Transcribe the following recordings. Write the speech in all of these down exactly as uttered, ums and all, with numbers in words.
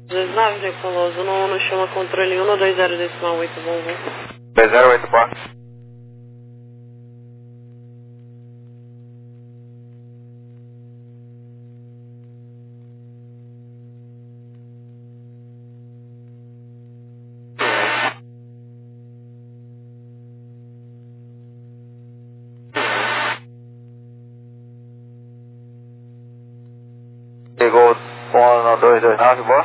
dois nove, decoloso, no, no chama controle um dois zero decimal oito, bom, bom. dois zero oito, boa. Ligou no dois dois nove, boa.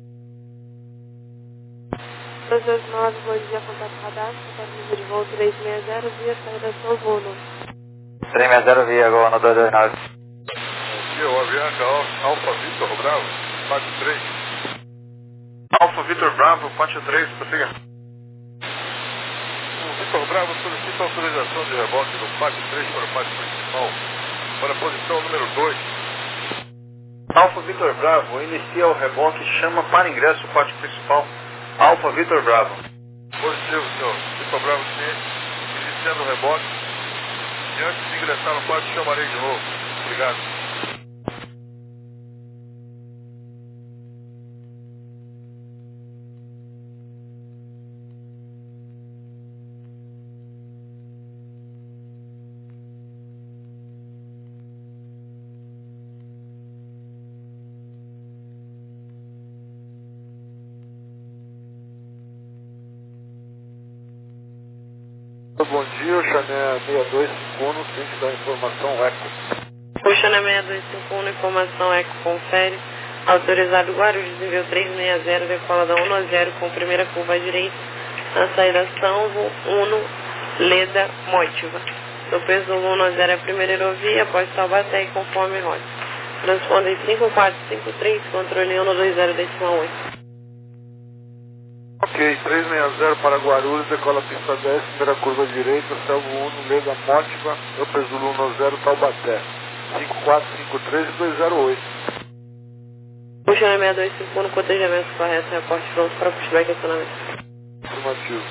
dois dois nove, bom dia, contato radar, contato número de voo três seis zero, via saída São Bruno. três seis zero, via, agora no dois dois nove. Bom dia, o Avianca Al- Alfa Vitor Bravo, quatro três. Alfa Vitor Bravo, quatro três, prossiga. O Vitor Bravo solicita autorização de reboque do quatro três para o pátio principal, para a posição número dois. Alfa Vitor Bravo, inicia o reboque, chama para ingresso o pátio principal. Alfa Vitor Bravo. Positivo, senhor. Vitor Bravo, sim. Iniciando o reboque. E antes de ingressar no pátio, chamarei de novo. Obrigado. Bom dia, o Chané seis dois cinco um, frente da informação Eco. O Chané seis dois cinco um, informação Eco, confere. Autorizado Guarulhos, envio três seis zero, decola da um zero com primeira curva à direita, na saída São Uno, Leda, Mótiva. No peso um zero é a primeira aerovia, após Taubaté e conforme rota. Transpondem cinco quatro cinco três, controle um dois zero decimal oito. Ok, três seis zero para Guarulhos, decola pista dez, primeira curva direita, Selvo um, Leda Mótiva, eu peso um zero, Taubaté. cinco quatro cinco três e dois zero oito. O Chané seis dois cinco um, cotejamento correto, reporte pronto para pushback e acionamento. Afirmativo.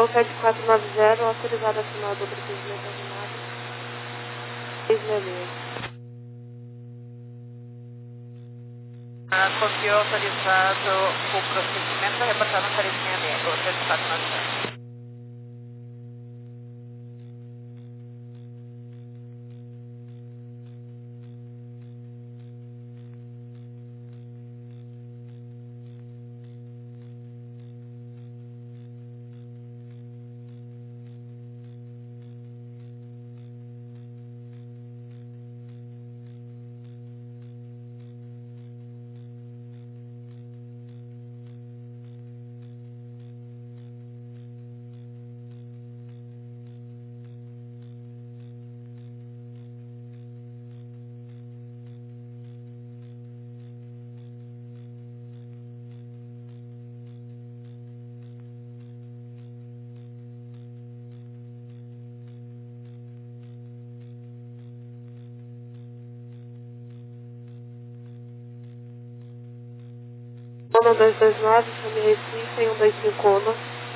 sete quatro nove zero, autorizado a assinar o dobro procedimento arrumado. seis seis seis. Ah, confio autorizado o procedimento reportado no três seis seis, ou sete quatro nove zero. Ono dois dois nove, Sami Recife, um dois cinco Ono.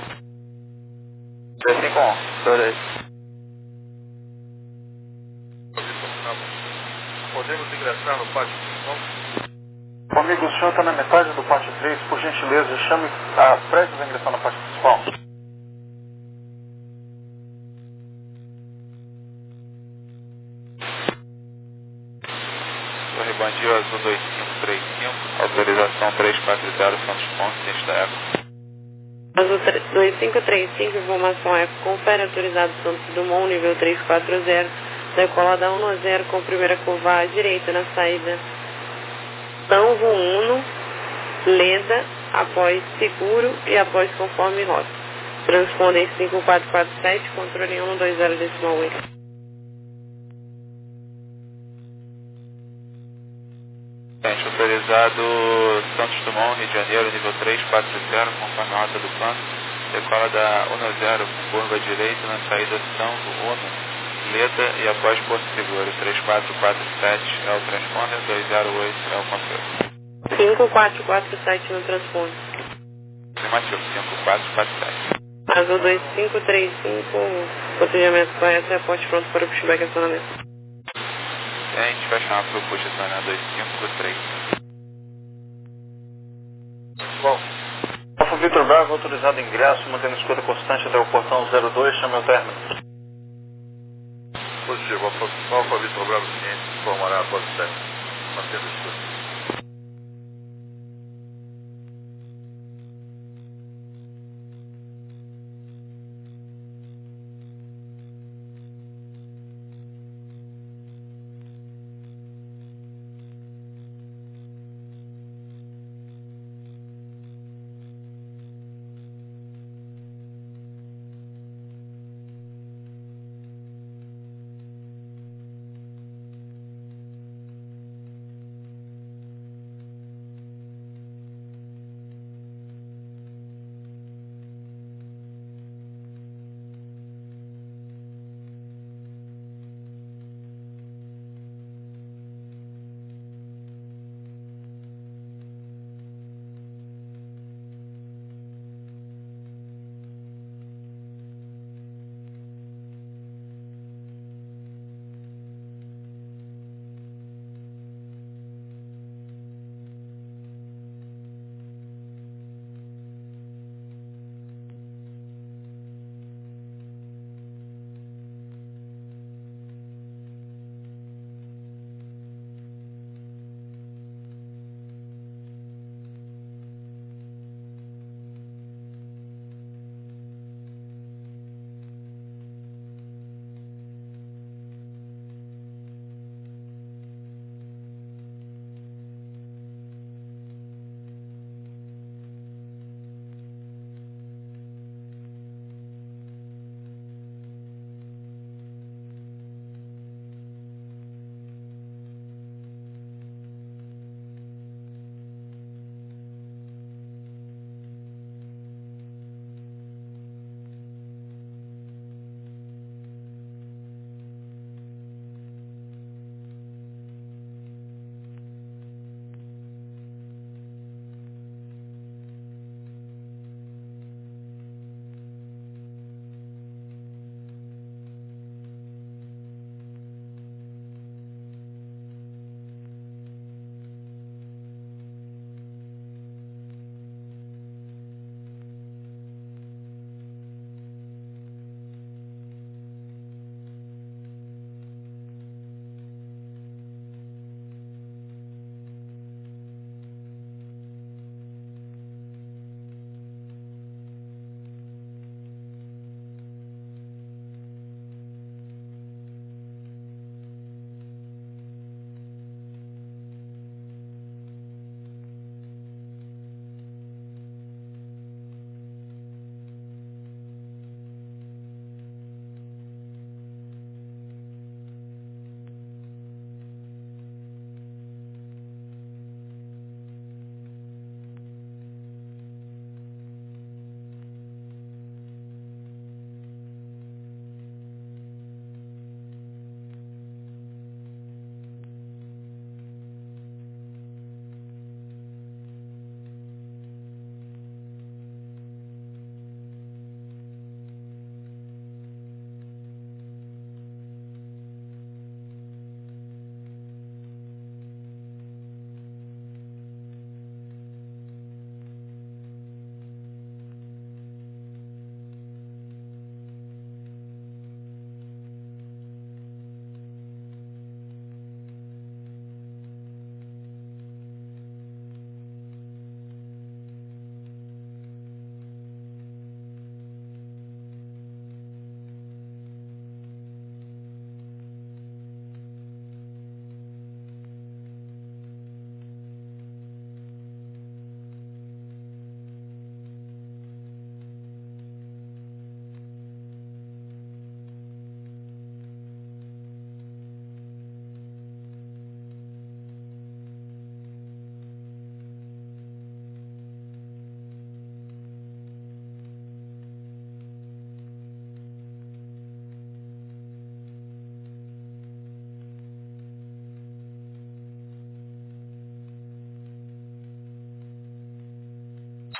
dois cinco um, dois. Podemos ingressar no pátio principal? Amigo, o senhor está na metade do pátio três, por gentileza, chame a prestes a ingressar no pátio principal. Torre Bandido Azul dois cinco três cinco, autorização três quatro zero, Santos Pontes, Sexta Eco. Azul dois cinco três cinco, informação Eco, confere autorizado Santos Dumont, nível três quatro zero, decolada um a zero com primeira curva à direita na saída Tanvo Uno, Leda, após seguro e após conforme rota. Transpondem cinco quatro quatro sete, controle um dois zero decimal oito. Gente, autorizado Santos Dumont, Rio de Janeiro, nível três quatro zero, conforme a rota do plano. Decola da um a zero com curva direita na saída Tanvo Uno, Leda e após Porto Seguro. três quatro quatro sete é o transponder, dois zero oito é o controle. cinco quatro quatro sete no transponder. Afirmativo, cinco quatro quatro sete. Azul dois cinco três cinco, procedimento correto, aporte pronto para o pushback acionamento. A gente vai chamar para o push acionar dois cinco três. Bom, Alfa Vitor Bravo, autorizado ingresso, mantendo escuta constante até o portão zero dois, chame o término. Positivo, Alfa Vitor Bravo ciente, informará após o teste. Mantendo escuta.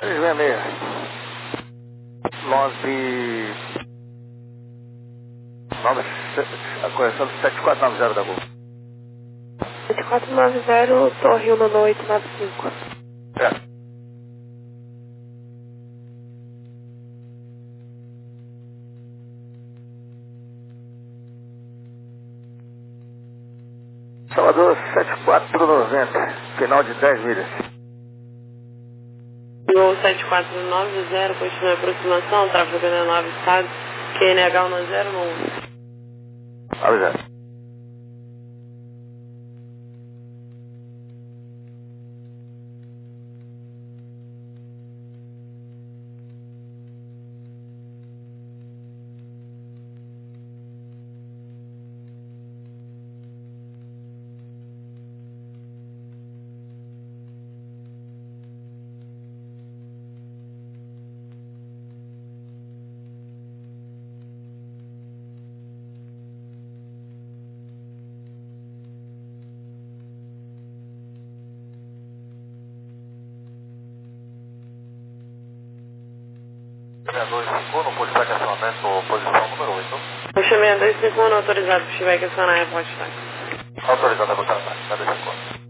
três seis seis. nove... nove... A correção do sete quatro nove zero da Gol. sete quatro nove zero, Torre um oito nove cinco. É. Salvador sete quatro nove zero, final de dez milhas. Gol sete quatro nove zero, continua a aproximação, tráfego nove estado, Q N H um zero um. nove zero. dois cinco um, no pushback acionamento, posição número oito. Puxa seis dois cinco um, autorizado pushback acionar airport taxi. Autorizado a botar na taxa, dois cinco um.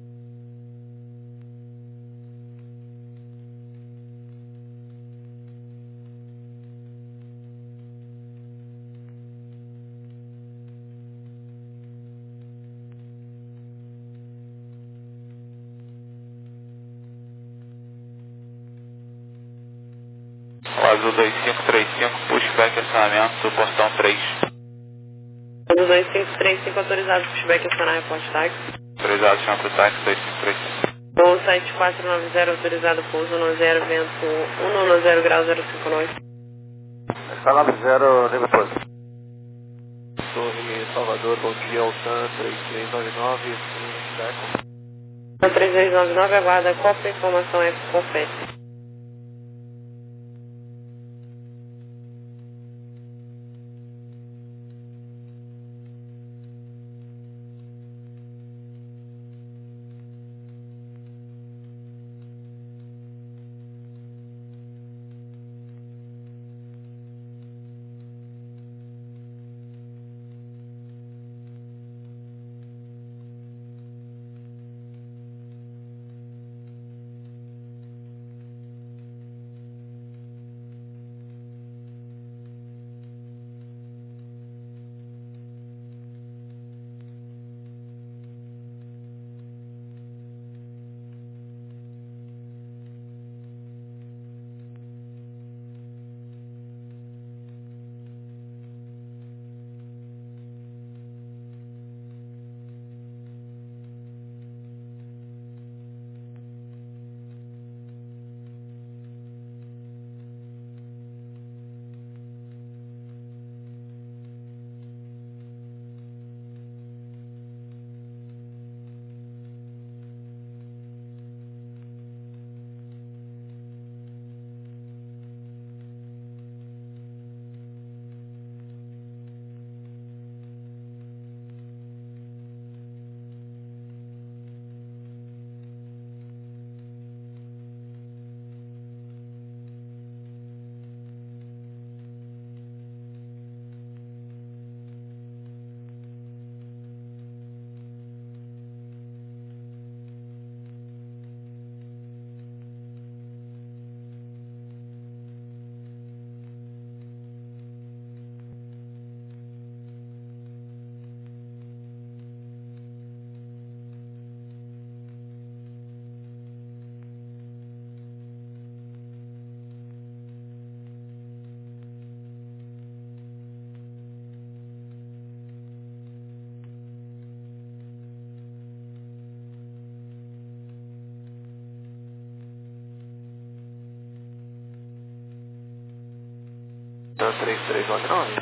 Azul dois cinco três cinco, pushback acionamento, portão três. Azul dois cinco três cinco, autorizado pushback acionar airport taxi. Autorizado chão para o táxi dois cinco três cinco. Gol sete quatro nove zero, autorizado pouso um zero, vento um zero grau zero cinco nove. Está nove zero, nível pouso. Torre Salvador, bom dia, Altan três três nove nove, Eco. três três nove nove, aguarda copa, informação é confete. três três nove nove.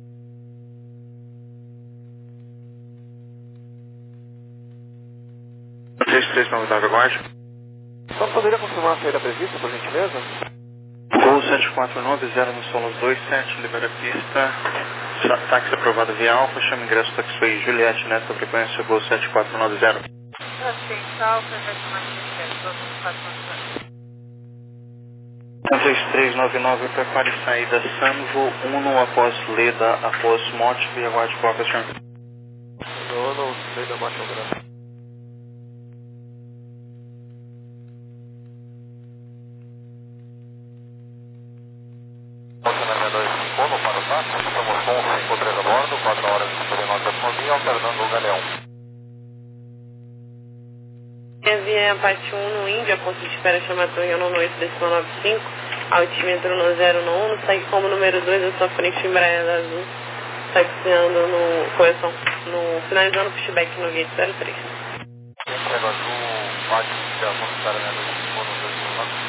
três três nove nove, aguarde. Só poderia confirmar a saída prevista, por gentileza? Gol sete quatro nove zero no Solos dois sete, libera a pista. Táxi aprovado via Alfa, chama ingresso taxiway Juliette, nessa frequência, Gol sete quatro nove zero. Aceita, Alfa, vai tomar três três nove nove, prepare saída Sanvo, Uno após Leda, após Motive e aguarde qual questão. Uno, Leda, Motive. Uno para o táxi, estamos com cinco três a bordo, quatro horas e cinquenta e nove da alternando o Galeão. Via Apache um no Índia, ponto de espera chama Torre no oito decimal nove cinco, altímetro no zero no um, segue como número dois da sua frente Embraer Azul, taxiando no correção, no, finalizando o pushback no gate zero três. Embraer Azul, Mate, já conquistaram a dois cinco no dois mil e nove.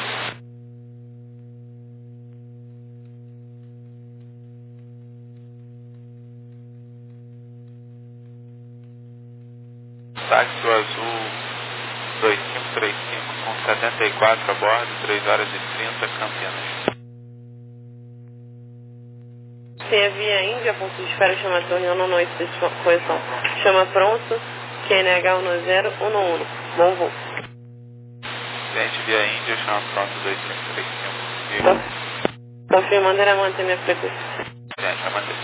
Táxi Azul dois cinco três cinco com setenta e quatro a bordo, três horas e trinta, Campinas. C via Índia, ponto de espera chama Torre no oito decimal correção, chama pronto, Q N H um zero um um, bom voo. Cliente via Índia, chama pronto dois cinco três cinco. Confirmando, era manter minha frequência. Cliente, vai manter.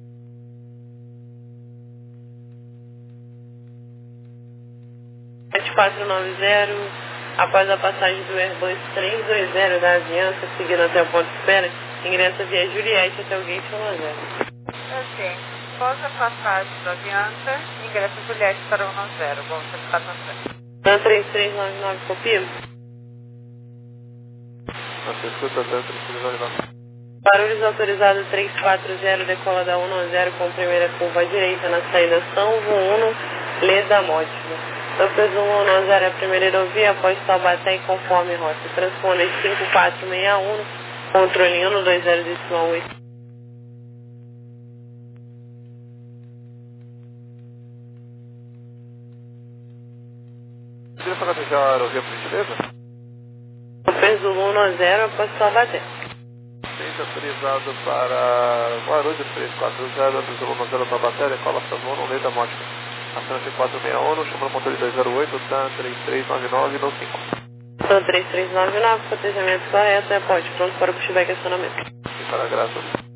sete quatro nove zero, após a passagem do Airbus trezentos e vinte da Avianca, seguindo até o ponto de espera, ingressa via Juliette até o gate um zero. Ok. Após a passagem do Avianca, ingressa Juliette para um zero. Bom, você está passando. Dan três três nove nove, copia. Você escuta Dan três três nove nove. Barulhos autorizados três quatro zero, decola da um zero com primeira curva à direita na saída São Uno, Leda Mótica. Doppler um zero é a primeira aerovia após Taubaté e conforme rota. Transponder cinco quatro seis um, controle Uno dois zero decimal oito. Queria falar já a aerovia, por gentileza? Doppler um zero após Taubaté. Seja autorizado para Guarulhos três quatro zero, Doppler um zero para a bateria, cola São Uno, Leda Mótica. Ação quatro seis um, chamando o motor de dois zero oito, T A N três três nove nove, não cinco. T A N três três nove nove, protejamento correto, é pode, pronto para o pushback e acionamento. E para a graça.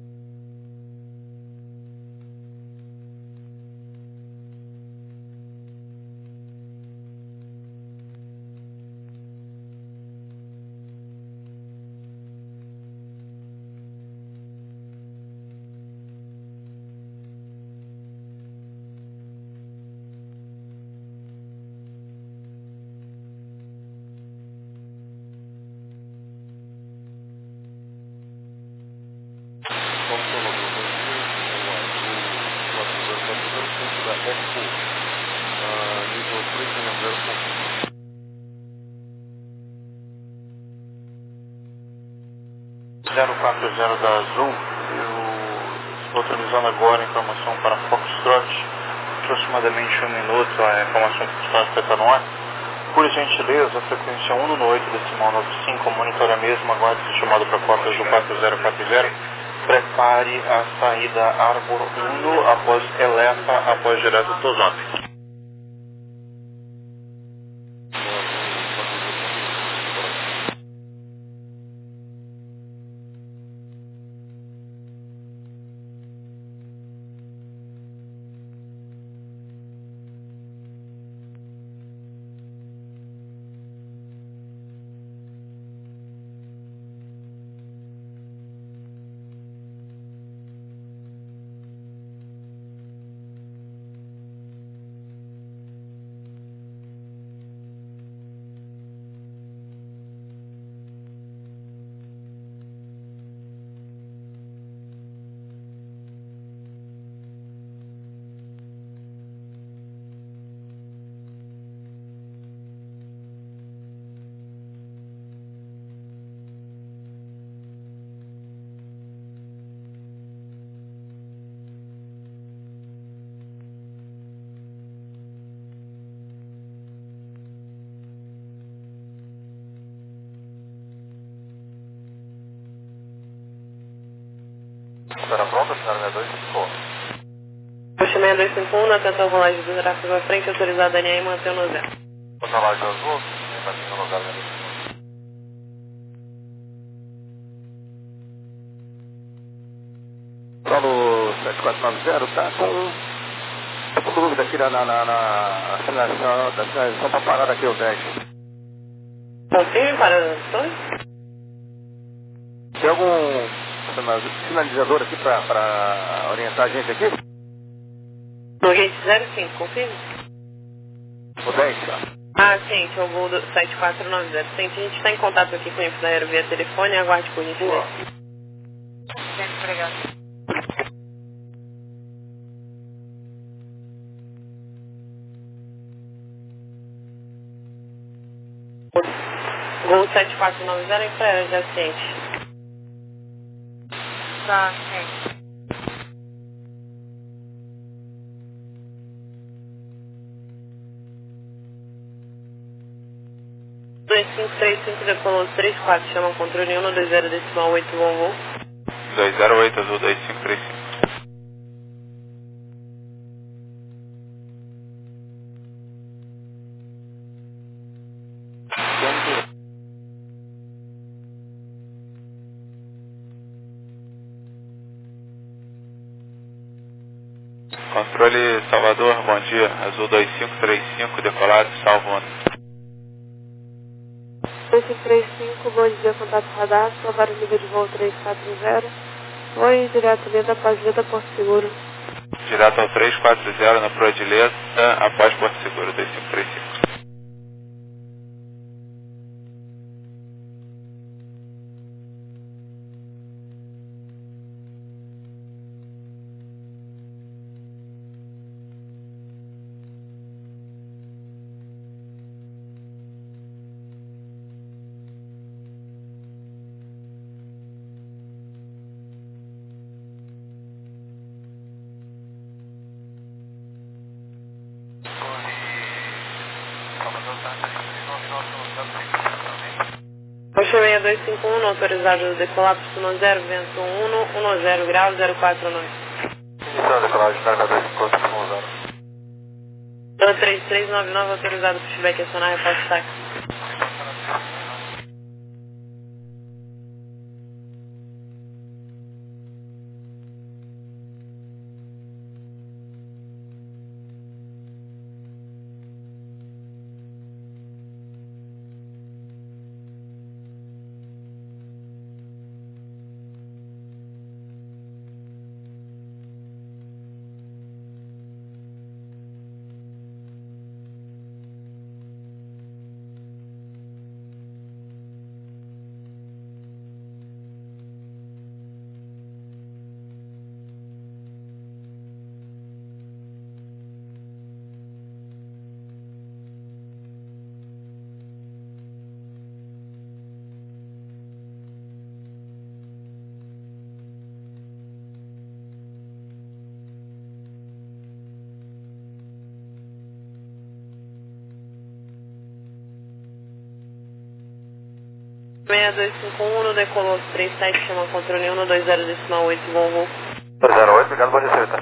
zero quatro zero da Azul, eu estou atualizando agora a informação para Foxtrot, aproximadamente um minuto, a informação que está no ar. Por gentileza, a frequência um no oito decimal nove cinco, monitora a mesma, aguarde ser chamado para cotas do quatro zero quatro zero. Prepare a saída Arbor um após Elefa, após direto Tozop. Espera pronta, final seis dois cinco um. Puxa seis dois cinco um, atenção rolagem do tráfego à frente, autorizado a alinhar e manter no zero. Rolagem azul, vai no lugar da quatro nove zero está com, tá com dúvida aqui na, na, na, na sinalização, da sinalização para parar aqui o dez. Confirme para as ações? Tem algum sinalizador aqui para orientar a gente aqui? No gate zero cinco, confirme? O dez, tá? Ah, sim, é o voo do sete quatro nove zero. Sim, a gente está em contato aqui com o da Aero via telefone, aguarde por gentileza. Gente, obrigado. Voo sete quatro nove zero, Infraero, já ciente. Tá, gente. dois cinco três cinco, decolou três quatro, chama o controle um dois zero decimal oito, bom voo. dois zero oito, azul dois cinco três cinco. Controle Salvador, bom dia, azul dois cinco três cinco, decolado, salvo um. dois cinco três cinco, bom dia, contato radar, salvar o nível de voo três quatro zero. Oi, direto Leda, após Leda, Porto Seguro. Direto ao três quatro zero na Proa de Leda, após Porto Seguro, dois cinco três cinco. Ocean seis dois cinco um, autorizado decolar para o zero, vento um, zero grau, zero quatro nove. Iniciando a decolagem, zero dois cinco um zero. três três nove nove, autorizado para feedback acionar, reposto táxi. seis dois cinco um, no decolou três sete, chama controle um dois zero decimal oito, bom voo. dois zero oito, obrigado, bom dia, senhorita.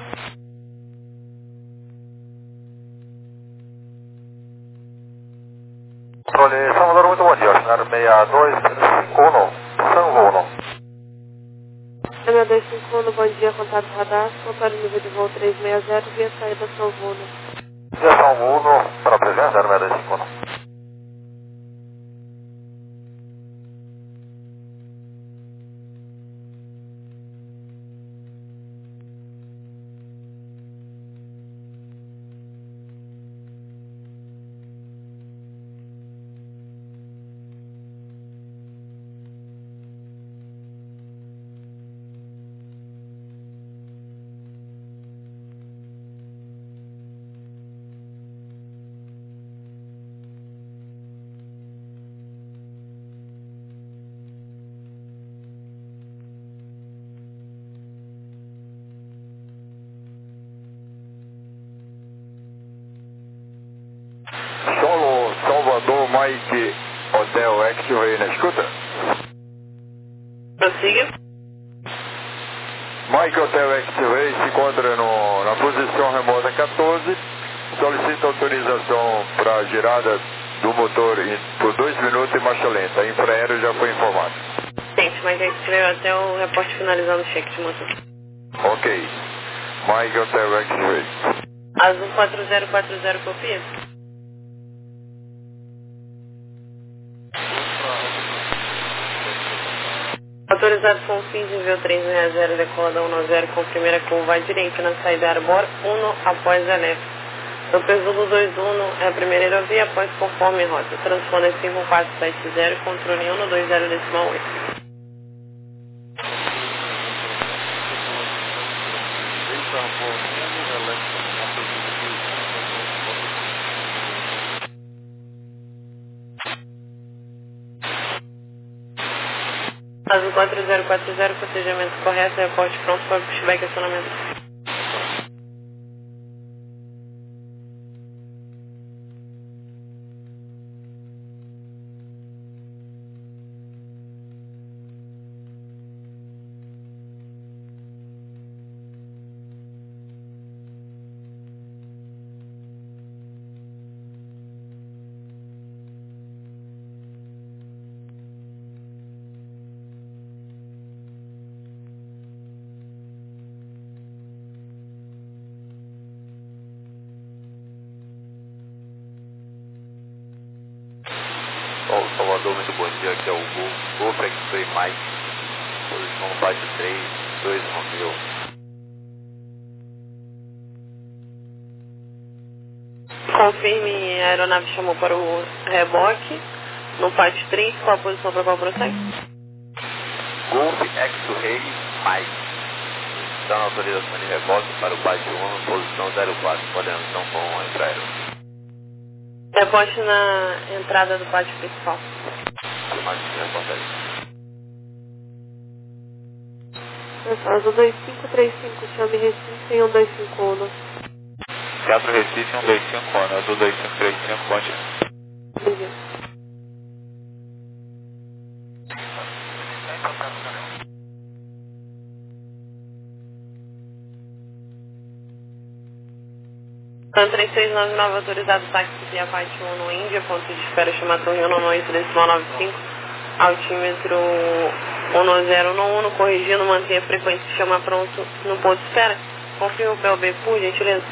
Controle Salvador, muito bom dia, cenário seis dois cinco um, São Uno. seis dois cinco um, bom dia, contato radar, controle nível de voo trezentos e sessenta, via saída São Uno. Via São Uno, para a presença, zero seis dois cinco um. Solo Salvador Mike Hotel X-Ray na escuta? Prossiga. Mike Hotel X-Ray se encontra no, na posição remota quatorze, solicita autorização para a girada do motor em, por dois minutos em marcha lenta. A Infraero já foi informado. Gente, mas a gente veio até o reporte finalizando o cheque de motor. Ok. Mike on direct rate. Azul quatro zero quatro zero, copia. Autorizado com fins de envio três seis zero, decola da um zero com primeira curva à direita na saída Arbor um após Aleph. No Pesulo dois um é a primeira aerovia após conforme rota. Transponder cinco quatro sete zero, controle um dois zero decimal oito. Azul quatro zero quatro zero, procedimento correto, reporte pronto para pushback e acionamento. Salvador, muito bom dia, aqui é o Golf, Golf X-Ray Mike, posição no baixo três dois Romeo. Confirme, a aeronave chamou para o reboque, no pátio três, qual a posição para qual prossegue? Golf X-Ray Mike, está na autorização de reboque para o pátio um, posição zero quatro, coordenação com a Embraer. Reporte na entrada do pátio principal. Azul dois cinco três cinco, chame Recife em um dois cinco um. Teatro Recife um dois cinco um, Azul dois cinco três cinco, bom dia. Obrigado. Tan três seis nove nove, autorizado táxi via parte um no Índia, ponto de espera chama Torre um oito decimal nove cinco, altímetro um zero um um, corrigindo, mantenha a frequência de chama pronto no ponto de espera. Confirma o P L B, por gentileza.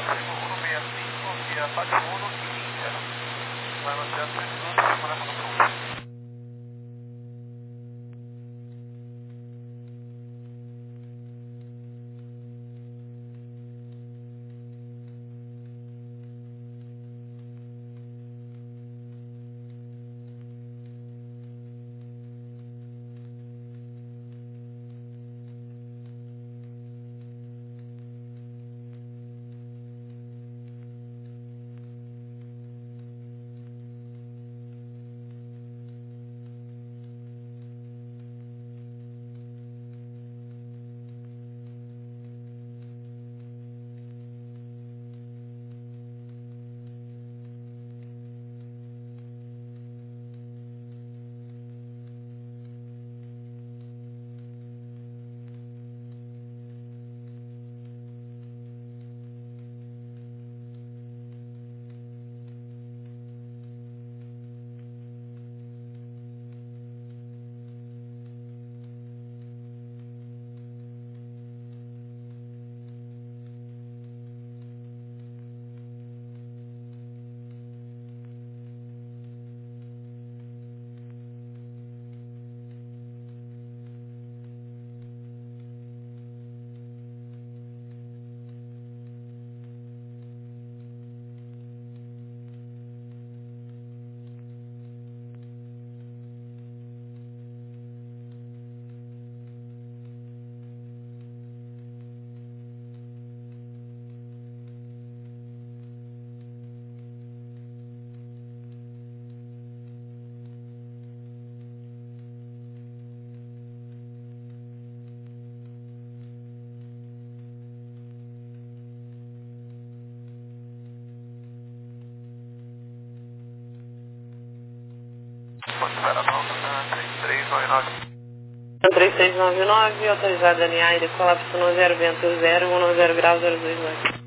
três seis nove nove, autorizado a alinhar e decolar para um zero, vento zero, um zero grau, zero dois nove.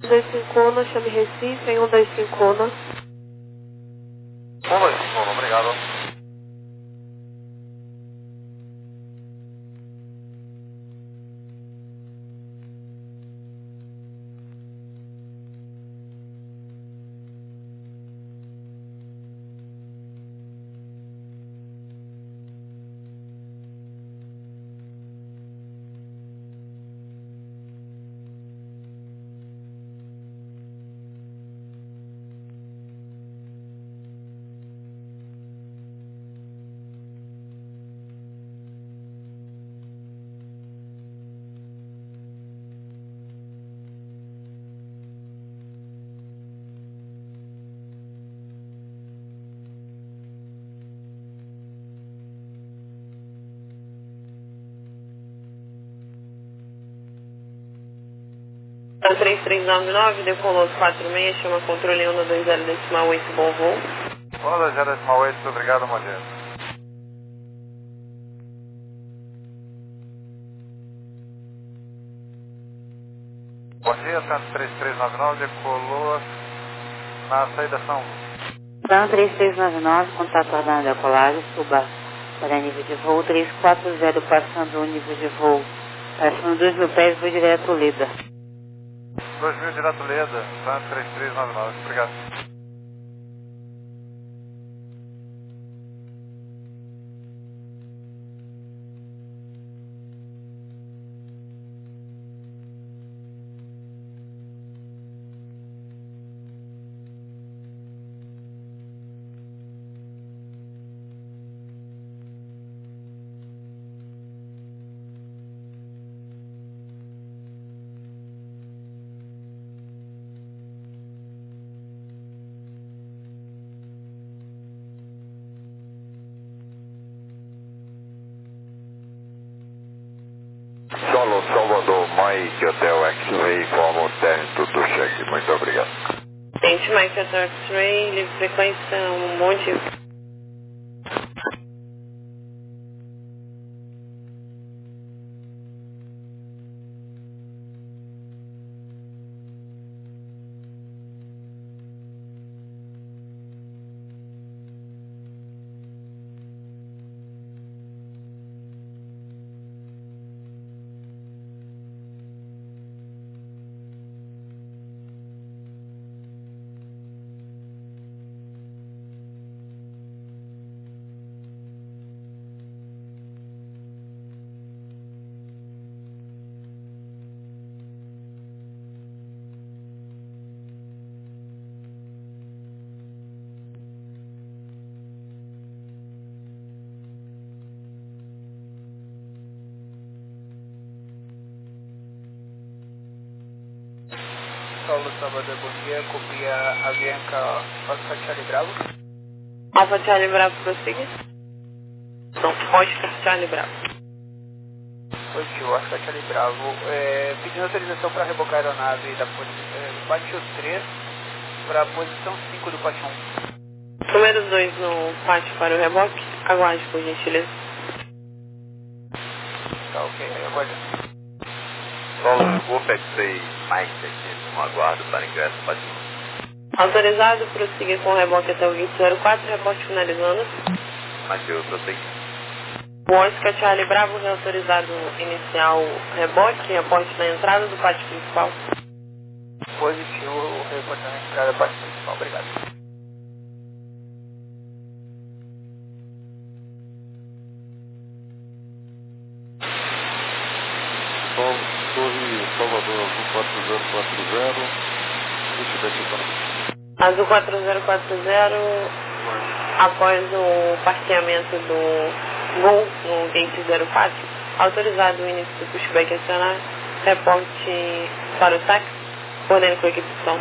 um dois cinco Ona, chame Recife em um dois cinco Ona. um dois cinco Ona, obrigado. três três nove nove, decolou quatro seis, chama controle um dois zero decimal oito, bom voo. um dois zero decimal oito, obrigado, Modesto. Bom dia, Santos três três nove nove, decolou na saída São. Santos três três nove nove, contato aguardando a decolagem, suba para nível de voo três quatro zero, passando o nível de voo, passando dois mil pés, vou direto Leda. dois mil direto Leda, Santos três três nove nove, obrigado. Solo Salvador, Mike Hotel X-Ray, informa o término do cheque. Muito obrigado. Tente Mike Hotel X-Ray, livre frequência, um monte. Paulo Salvador, bom dia. Copia Avianca Oscar Charlie Bravo. Alfa Charlie Bravo, prossiga. Não, Oscar Charlie Bravo. Positivo, Oscar Charlie Bravo. É, pedindo autorização para rebocar a aeronave da é, pátio três para a posição cinco do pátio um. Número dois no pátio para o reboque. Aguarde, por gentileza. Tá ok, aguarde. Solo Golf X-Ray, Mike aqui, no aguardo para ingresso para cima. Autorizado, prossiga com o reboque até o vinte zero quatro, reboque finalizando. Mike, eu prossegui. O Oscar Charlie Bravo, reautorizado inicial reboque, reporte na entrada do pátio principal. Positivo, reporte na entrada do pátio principal, obrigado. Torre Salvador, Azul quatro zero quatro zero, feedback para. Azul quatro zero quatro zero, após o parqueamento do Gol no gate zero quatro, autorizado o início do pushback acionar, reporte para o táxi, coordenando com a equipe de som.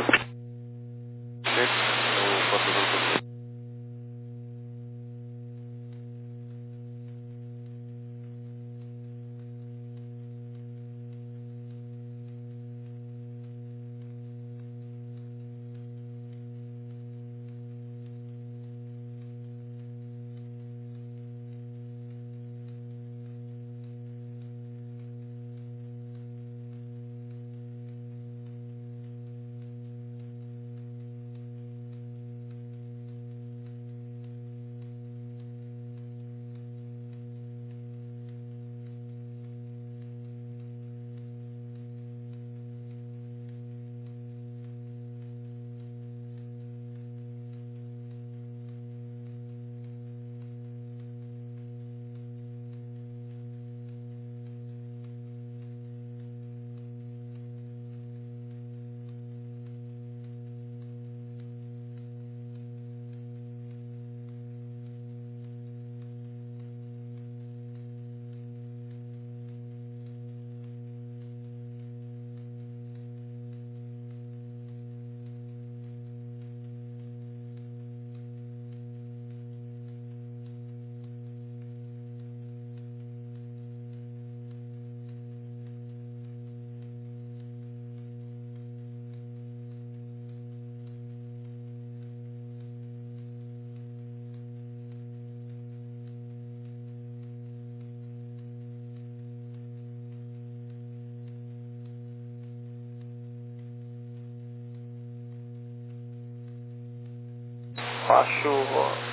baixo